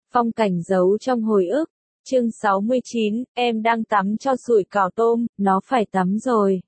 Phong cảnh giấu trong hồi ức. Chương 69, em đang tắm cho sủi cảo tôm, nó phải tắm rồi.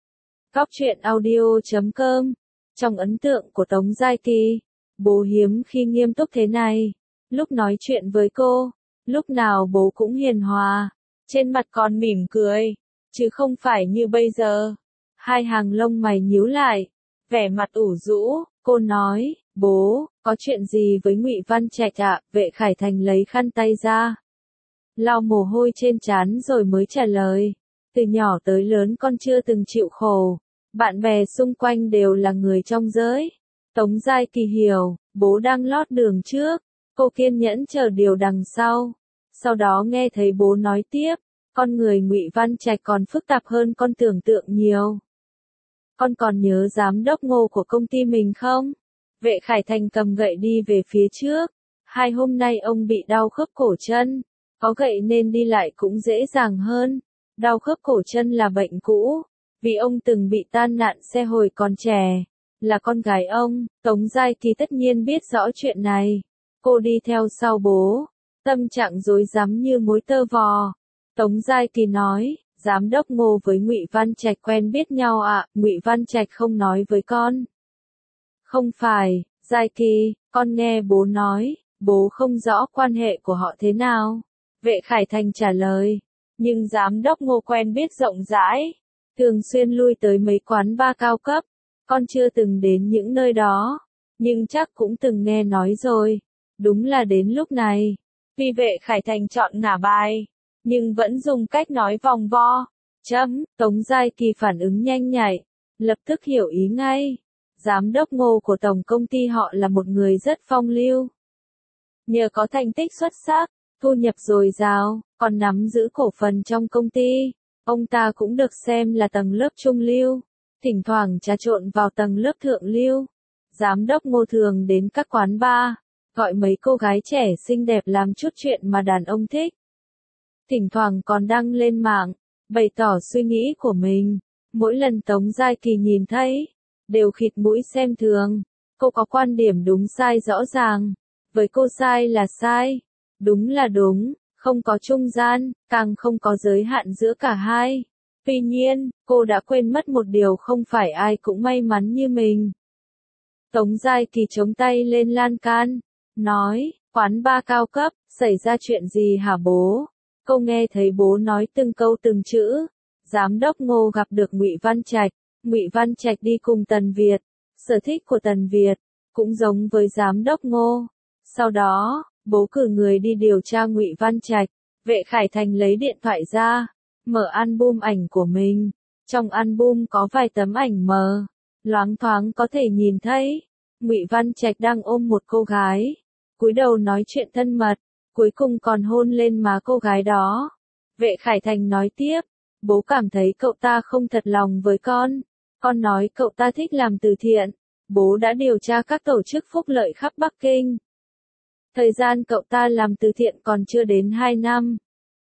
Góc truyện audio.com. Trong ấn tượng của Tống Giai Kỳ, bố hiếm khi nghiêm túc thế này. Lúc nói chuyện với cô, lúc nào bố cũng hiền hòa, trên mặt còn mỉm cười, chứ không phải như bây giờ. Hai hàng lông mày nhíu lại, vẻ mặt ủ rũ, cô nói, bố, có chuyện gì với Ngụy Văn Trạch ạ? Vệ Khải Thành lấy khăn tay ra, lau mồ hôi trên trán rồi mới trả lời, từ nhỏ tới lớn con chưa từng chịu khổ, bạn bè xung quanh đều là người trong giới. Tống Giai Kỳ hiểu, bố đang lót đường trước, cô kiên nhẫn chờ điều đằng sau đó nghe thấy bố nói tiếp, con người Ngụy Văn Trạch còn phức tạp hơn con tưởng tượng nhiều. Con còn nhớ giám đốc Ngô của công ty mình không? Vệ Khải Thành cầm gậy đi về phía trước. 2 hôm nay ông bị đau khớp cổ chân. Có gậy nên đi lại cũng dễ dàng hơn. Đau khớp cổ chân là bệnh cũ. Vì ông từng bị tai nạn xe hồi còn trẻ. Là con gái ông, Tống Giai Kỳ tất nhiên biết rõ chuyện này. Cô đi theo sau bố. Tâm trạng rối rắm như mối tơ vò. Tống Giai Kỳ nói. Giám đốc Ngô với Ngụy Văn Trạch quen biết nhau ạ, Ngụy Văn Trạch không nói với con. Không phải, Giai Kỳ, con nghe bố nói, bố không rõ quan hệ của họ thế nào. Vệ Khải Thành trả lời, nhưng giám đốc Ngô quen biết rộng rãi, thường xuyên lui tới mấy quán bar cao cấp, con chưa từng đến những nơi đó, nhưng chắc cũng từng nghe nói rồi, đúng là đến lúc này. Vì Vệ Khải Thành chọn ngả bài, nhưng vẫn dùng cách nói vòng vo. Tống Giai Kỳ phản ứng nhanh nhạy, lập tức hiểu ý ngay. Giám đốc Ngô của tổng công ty họ là một người rất phong lưu. Nhờ có thành tích xuất sắc, thu nhập dồi dào, còn nắm giữ cổ phần trong công ty, ông ta cũng được xem là tầng lớp trung lưu, thỉnh thoảng trà trộn vào tầng lớp thượng lưu. Giám đốc Ngô thường đến các quán bar, gọi mấy cô gái trẻ xinh đẹp làm chút chuyện mà đàn ông thích. Thỉnh thoảng còn đăng lên mạng, bày tỏ suy nghĩ của mình. Mỗi lần Tống Giai Kỳ nhìn thấy, đều khịt mũi xem thường. Cô có quan điểm đúng sai rõ ràng. Với cô sai là sai, đúng là đúng, không có trung gian, càng không có giới hạn giữa cả hai. Tuy nhiên, cô đã quên mất một điều không phải ai cũng may mắn như mình. Tống Giai Kỳ chống tay lên lan can, nói, quán bar cao cấp, xảy ra chuyện gì hả bố? Cô nghe thấy bố nói từng câu từng chữ. Giám đốc Ngô gặp được Ngụy Văn Trạch. Ngụy Văn Trạch đi cùng Tần Việt. Sở thích của Tần Việt cũng giống với giám đốc Ngô. Sau đó, bố cử người đi điều tra Ngụy Văn Trạch. Vệ Khải Thành lấy điện thoại ra, mở album ảnh của mình. Trong album có vài tấm ảnh mờ, loáng thoáng có thể nhìn thấy Ngụy Văn Trạch đang ôm một cô gái, cúi đầu nói chuyện thân mật. Cuối cùng còn hôn lên má cô gái đó. Vệ Khải Thành nói tiếp, bố cảm thấy cậu ta không thật lòng với con. Con nói cậu ta thích làm từ thiện. Bố đã điều tra các tổ chức phúc lợi khắp Bắc Kinh. Thời gian cậu ta làm từ thiện còn chưa đến 2 năm.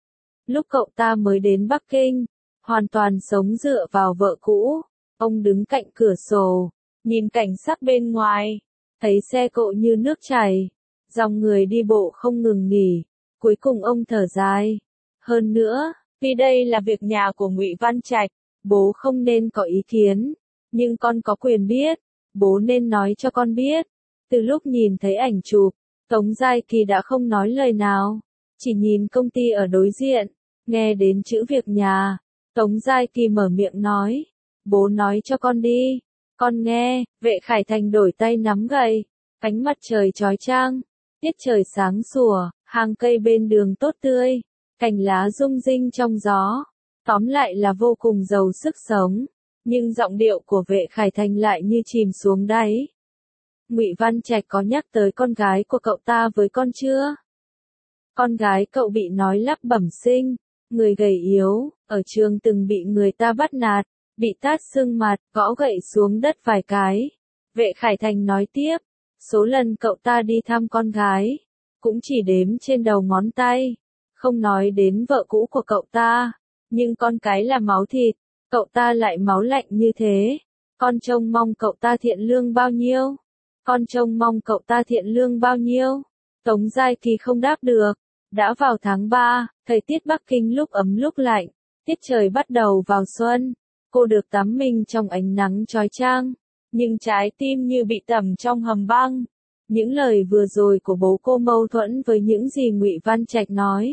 Lúc cậu ta mới đến Bắc Kinh, hoàn toàn sống dựa vào vợ cũ. Ông đứng cạnh cửa sổ, nhìn cảnh sắc bên ngoài, thấy xe cộ như nước chảy. Dòng người đi bộ không ngừng nghỉ, cuối cùng ông thở dài. Hơn nữa, vì đây là việc nhà của Ngụy Văn Trạch, bố không nên có ý kiến, nhưng con có quyền biết, bố nên nói cho con biết. Từ lúc nhìn thấy ảnh chụp, Tống Giai Kỳ đã không nói lời nào, chỉ nhìn công ty ở đối diện, nghe đến chữ việc nhà. Tống Giai Kỳ mở miệng nói, bố nói cho con đi, con nghe. Vệ Khải Thành đổi tay nắm gậy, ánh mặt trời chói chang. Tiết trời sáng sủa, hàng cây bên đường tốt tươi, cành lá rung rinh trong gió. Tóm lại là vô cùng giàu sức sống, nhưng giọng điệu của Vệ Khải Thành lại như chìm xuống đáy. Ngụy Văn Trạch có nhắc tới con gái của cậu ta với con chưa? Con gái cậu bị nói lắp bẩm sinh, người gầy yếu, ở trường từng bị người ta bắt nạt, bị tát sưng mặt, gõ gậy xuống đất vài cái. Vệ Khải Thành nói tiếp. Số lần cậu ta đi thăm con gái, cũng chỉ đếm trên đầu ngón tay, không nói đến vợ cũ của cậu ta, nhưng con cái là máu thịt, cậu ta lại máu lạnh như thế, con trông mong cậu ta thiện lương bao nhiêu, con trông mong cậu ta thiện lương bao nhiêu. Tống Giai Kỳ không đáp được. Đã vào tháng 3, thời tiết Bắc Kinh lúc ấm lúc lạnh, tiết trời bắt đầu vào xuân. Cô được tắm mình trong ánh nắng chói chang, nhưng trái tim như bị tẩm trong hầm băng. Những lời vừa rồi của bố cô mâu thuẫn với những gì Ngụy Văn Trạch nói.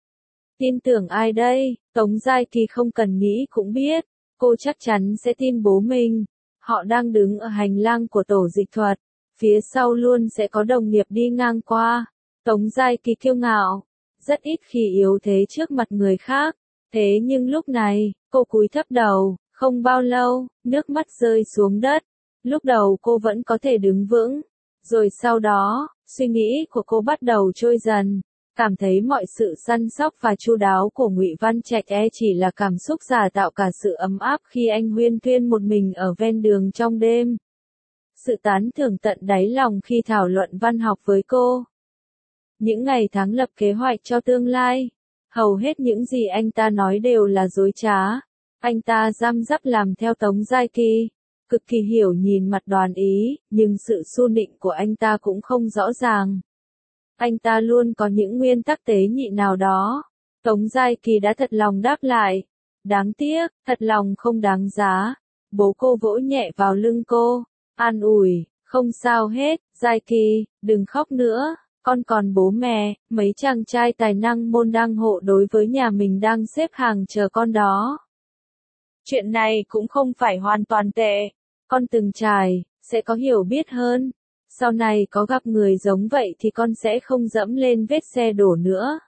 Tin tưởng ai đây? Tống Giai Kỳ không cần nghĩ cũng biết, cô chắc chắn sẽ tin bố mình. Họ đang đứng ở hành lang của tổ dịch thuật, phía sau luôn sẽ có đồng nghiệp đi ngang qua. Tống Giai Kỳ kiêu ngạo, rất ít khi yếu thế trước mặt người khác. Thế nhưng lúc này, cô cúi thấp đầu, không bao lâu, nước mắt rơi xuống đất. Lúc đầu cô vẫn có thể đứng vững, rồi sau đó, suy nghĩ của cô bắt đầu trôi dần. Cảm thấy mọi sự săn sóc và chu đáo của Ngụy Văn Trạch chỉ là cảm xúc giả tạo cả sự ấm áp khi anh huyên thuyên một mình ở ven đường trong đêm. Sự tán thưởng tận đáy lòng khi thảo luận văn học với cô. Những ngày tháng lập kế hoạch cho tương lai, hầu hết những gì anh ta nói đều là dối trá. Anh ta răm rắp làm theo Tống Giai Kỳ, cực kỳ hiểu nhìn mặt đoán ý, nhưng sự xu nịnh của anh ta cũng không rõ ràng. Anh ta luôn có những nguyên tắc tế nhị nào đó. Tống Giai Kỳ đã thật lòng đáp lại. Đáng tiếc, thật lòng không đáng giá. Bố cô vỗ nhẹ vào lưng cô, an ủi, không sao hết, Giai Kỳ, đừng khóc nữa, con còn bố mẹ, mấy chàng trai tài năng môn đăng hộ đối với nhà mình đang xếp hàng chờ con đó. Chuyện này cũng không phải hoàn toàn tệ, con từng trải, sẽ có hiểu biết hơn. Sau này có gặp người giống vậy thì con sẽ không dẫm lên vết xe đổ nữa.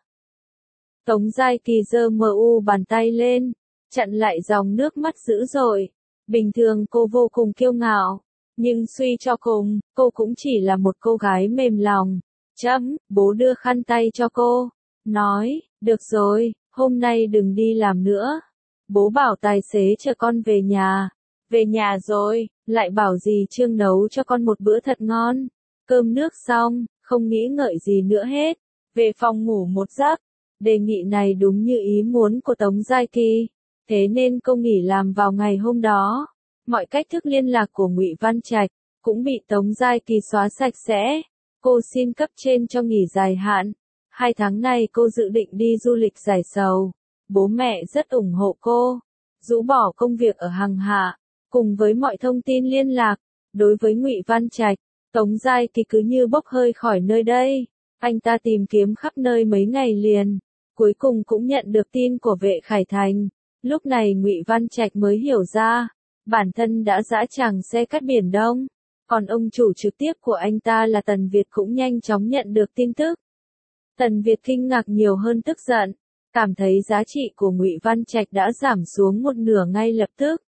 Tống Giai Kỳ giơ bàn tay lên, chặn lại dòng nước mắt dữ dội. Bình thường cô vô cùng kiêu ngạo, nhưng suy cho cùng, cô cũng chỉ là một cô gái mềm lòng. Bố đưa khăn tay cho cô, nói, được rồi, hôm nay đừng đi làm nữa. Bố bảo tài xế chở con về nhà. Về nhà rồi, lại bảo dì Trương nấu cho con một bữa thật ngon. Cơm nước xong, không nghĩ ngợi gì nữa hết. Về phòng ngủ một giấc. Đề nghị này đúng như ý muốn của Tống Giai Kỳ. Thế nên cô nghỉ làm vào ngày hôm đó. Mọi cách thức liên lạc của Ngụy Văn Trạch cũng bị Tống Giai Kỳ xóa sạch sẽ. Cô xin cấp trên cho nghỉ dài hạn. 2 tháng này cô dự định đi du lịch giải sầu. Bố mẹ rất ủng hộ cô. Rũ bỏ công việc ở Hằng Hạ, cùng với mọi thông tin liên lạc. Đối với Ngụy Văn Trạch, Tống Giai Kỳ cứ như bốc hơi khỏi nơi đây. Anh ta tìm kiếm khắp nơi mấy ngày liền, cuối cùng cũng nhận được tin của Vệ Khải Thành. Lúc này Ngụy Văn Trạch mới hiểu ra, bản thân đã dã tràng xe cắt Biển Đông, còn ông chủ trực tiếp của anh ta là Tần Việt cũng nhanh chóng nhận được tin tức. Tần Việt kinh ngạc nhiều hơn tức giận, cảm thấy giá trị của Ngụy Văn Trạch đã giảm xuống một nửa ngay lập tức.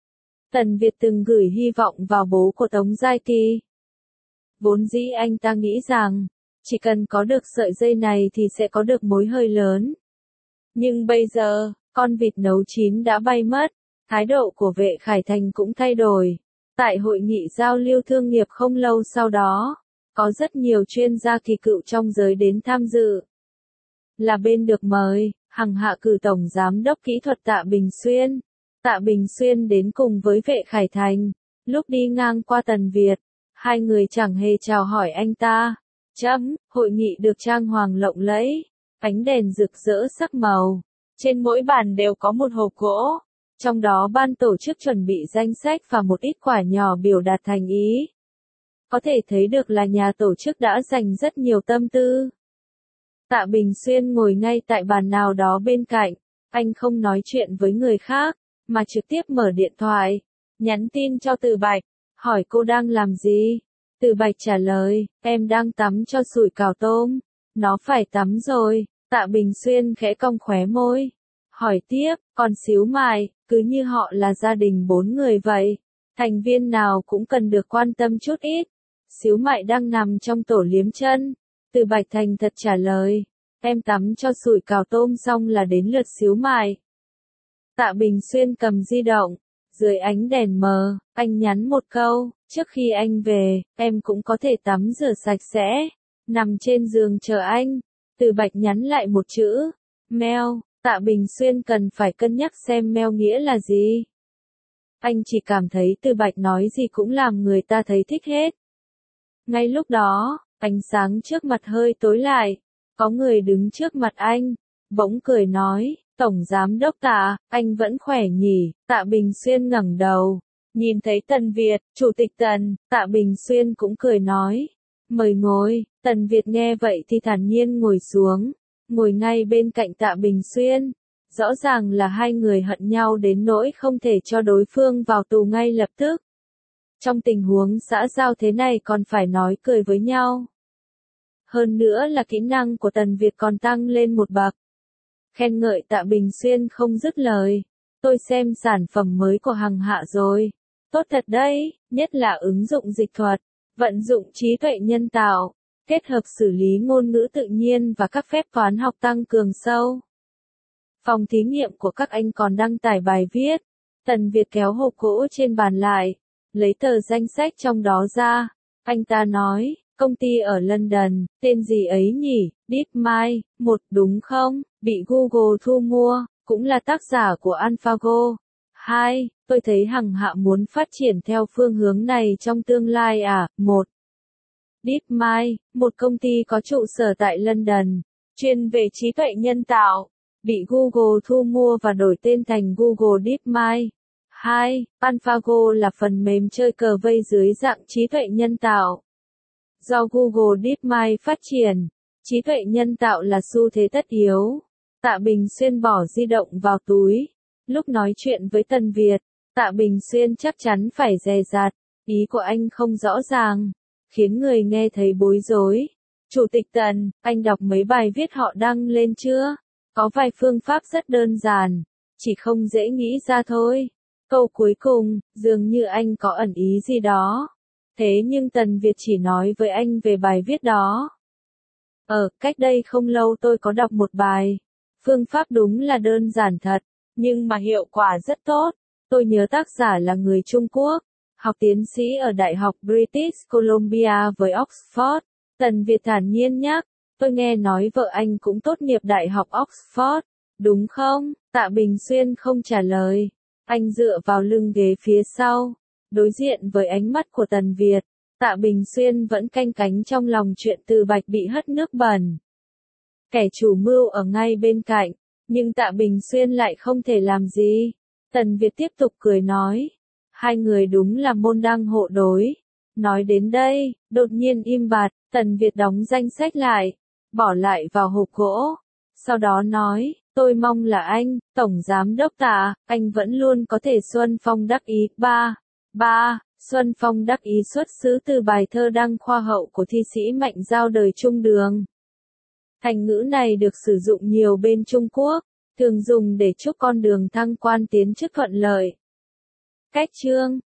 Tần Việt từng gửi hy vọng vào bố của Tống Giai Kỳ. Vốn dĩ anh ta nghĩ rằng, chỉ cần có được sợi dây này thì sẽ có được mối hơi lớn. Nhưng bây giờ, con vịt nấu chín đã bay mất, thái độ của Vệ Khải Thành cũng thay đổi. Tại hội nghị giao lưu thương nghiệp không lâu sau đó, có rất nhiều chuyên gia kỳ cựu trong giới đến tham dự. Là bên được mời, Hằng Hạ cử Tổng Giám đốc Kỹ thuật Tạ Bình Xuyên. Tạ Bình Xuyên đến cùng với Vệ Khải Thành. Lúc đi ngang qua Tần Việt, hai người chẳng hề chào hỏi anh ta. Hội nghị được trang hoàng lộng lẫy, ánh đèn rực rỡ sắc màu. Trên mỗi bàn đều có một hộp gỗ. Trong đó ban tổ chức chuẩn bị danh sách và một ít quà nhỏ biểu đạt thành ý. Có thể thấy được là nhà tổ chức đã dành rất nhiều tâm tư. Tạ Bình Xuyên ngồi ngay tại bàn nào đó bên cạnh. Anh không nói chuyện với người khác, mà trực tiếp mở điện thoại, nhắn tin cho Từ Bạch, hỏi cô đang làm gì. Từ Bạch trả lời, em đang tắm cho sủi cảo tôm. Nó phải tắm rồi. Tạ Bình Xuyên khẽ cong khóe môi. Hỏi tiếp, còn Xíu Mại, cứ như họ là gia đình 4 người vậy. Thành viên nào cũng cần được quan tâm chút ít. Xíu Mại đang nằm trong tổ liếm chân. Từ Bạch thành thật trả lời, em tắm cho sủi cảo tôm xong là đến lượt Xíu Mại. Tạ Bình Xuyên cầm di động. Dưới ánh đèn mờ, anh nhắn một câu, trước khi anh về, em cũng có thể tắm rửa sạch sẽ. Nằm trên giường chờ anh. Từ Bạch nhắn lại một chữ, meo. Tạ Bình Xuyên cần phải cân nhắc xem meo nghĩa là gì. Anh chỉ cảm thấy Từ Bạch nói gì cũng làm người ta thấy thích hết. Ngay lúc đó, Ánh sáng trước mặt hơi tối lại. Có người đứng trước mặt anh. Bỗng cười nói, Tổng Giám Đốc Tạ, anh vẫn khỏe nhỉ? Tạ Bình Xuyên ngẩng đầu. Nhìn thấy Tần Việt, Chủ tịch Tần, Tạ Bình Xuyên cũng cười nói. Mời ngồi. Tần Việt nghe vậy thì thản nhiên ngồi xuống. Ngồi ngay bên cạnh Tạ Bình Xuyên. Rõ ràng là hai người hận nhau đến nỗi không thể cho đối phương vào tù ngay lập tức. Trong tình huống xã giao thế này còn phải nói cười với nhau. Hơn nữa là kỹ năng của Tần Việt còn tăng lên một bậc. Khen ngợi Tạ Bình Xuyên không dứt lời. Tôi xem sản phẩm mới của Hằng Hạ rồi. Tốt thật đấy, nhất là ứng dụng dịch thuật, vận dụng trí tuệ nhân tạo, kết hợp xử lý ngôn ngữ tự nhiên và các phép toán học tăng cường sâu. Phòng thí nghiệm của các anh còn đăng tải bài viết. Tần Việt kéo hộp gỗ trên bàn lại, lấy tờ danh sách trong đó ra. Anh ta nói, công ty ở London, tên gì ấy nhỉ? DeepMind, đúng không? Bị Google thu mua, cũng là tác giả của AlphaGo. 2. Tôi thấy Hằng Hạ muốn phát triển theo phương hướng này trong tương lai à? 1. DeepMind, một công ty có trụ sở tại London, chuyên về trí tuệ nhân tạo, bị Google thu mua và đổi tên thành Google DeepMind. 2. AlphaGo là phần mềm chơi cờ vây dưới dạng trí tuệ nhân tạo. Do Google DeepMind phát triển, trí tuệ nhân tạo là xu thế tất yếu. Tạ Bình Xuyên bỏ di động vào túi. Lúc nói chuyện với Tần Việt, Tạ Bình Xuyên chắc chắn phải dè dặt, ý của anh không rõ ràng, khiến người nghe thấy bối rối. Chủ tịch Tần, anh đọc mấy bài viết họ đăng lên chưa? Có vài phương pháp rất đơn giản, chỉ không dễ nghĩ ra thôi. Câu cuối cùng, dường như anh có ẩn ý gì đó. Thế nhưng Tần Việt chỉ nói với anh về bài viết đó. Cách đây không lâu tôi có đọc một bài. Phương pháp đúng là đơn giản thật, nhưng mà hiệu quả rất tốt. Tôi nhớ tác giả là người Trung Quốc, học tiến sĩ ở Đại học British Columbia với Oxford. Tần Việt thản nhiên nhắc, tôi nghe nói vợ anh cũng tốt nghiệp Đại học Oxford, đúng không? Tạ Bình Xuyên không trả lời. Anh dựa vào lưng ghế phía sau, đối diện với ánh mắt của Tần Việt. Tạ Bình Xuyên vẫn canh cánh trong lòng chuyện Từ Bạch bị hất nước bẩn. Kẻ chủ mưu ở ngay bên cạnh, nhưng Tạ Bình Xuyên lại không thể làm gì. Tần Việt tiếp tục cười nói, hai người đúng là môn đăng hộ đối. Nói đến đây, đột nhiên im bặt, Tần Việt đóng danh sách lại, bỏ lại vào hộp gỗ. Sau đó nói, tôi mong là anh, Tổng Giám Đốc Tạ, anh vẫn luôn có thể xuân phong đắc ý. 3. Xuân phong đắc ý xuất xứ từ bài thơ đăng khoa hậu của thi sĩ Mạnh Giao đời Trung Đường. Thành ngữ này được sử dụng nhiều bên Trung Quốc, thường dùng để chúc con đường thăng quan tiến chức thuận lợi. Cách chương